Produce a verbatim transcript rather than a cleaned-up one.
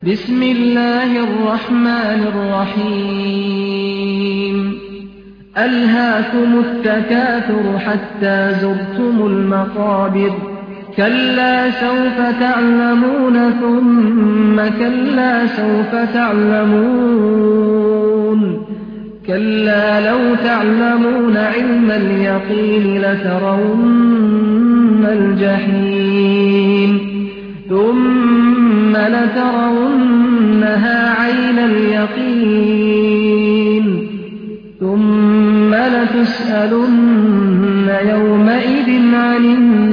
بسم الله الرحمن الرحيم ألهاكم التكاثر حتى زرتم المقابر كلا سوف تعلمون ثم كلا سوف تعلمون كلا لو تعلمون علم اليقين لترون الجحيم ثم لترونها عين اليقين ثم لتسألن يومئذ عن النعيم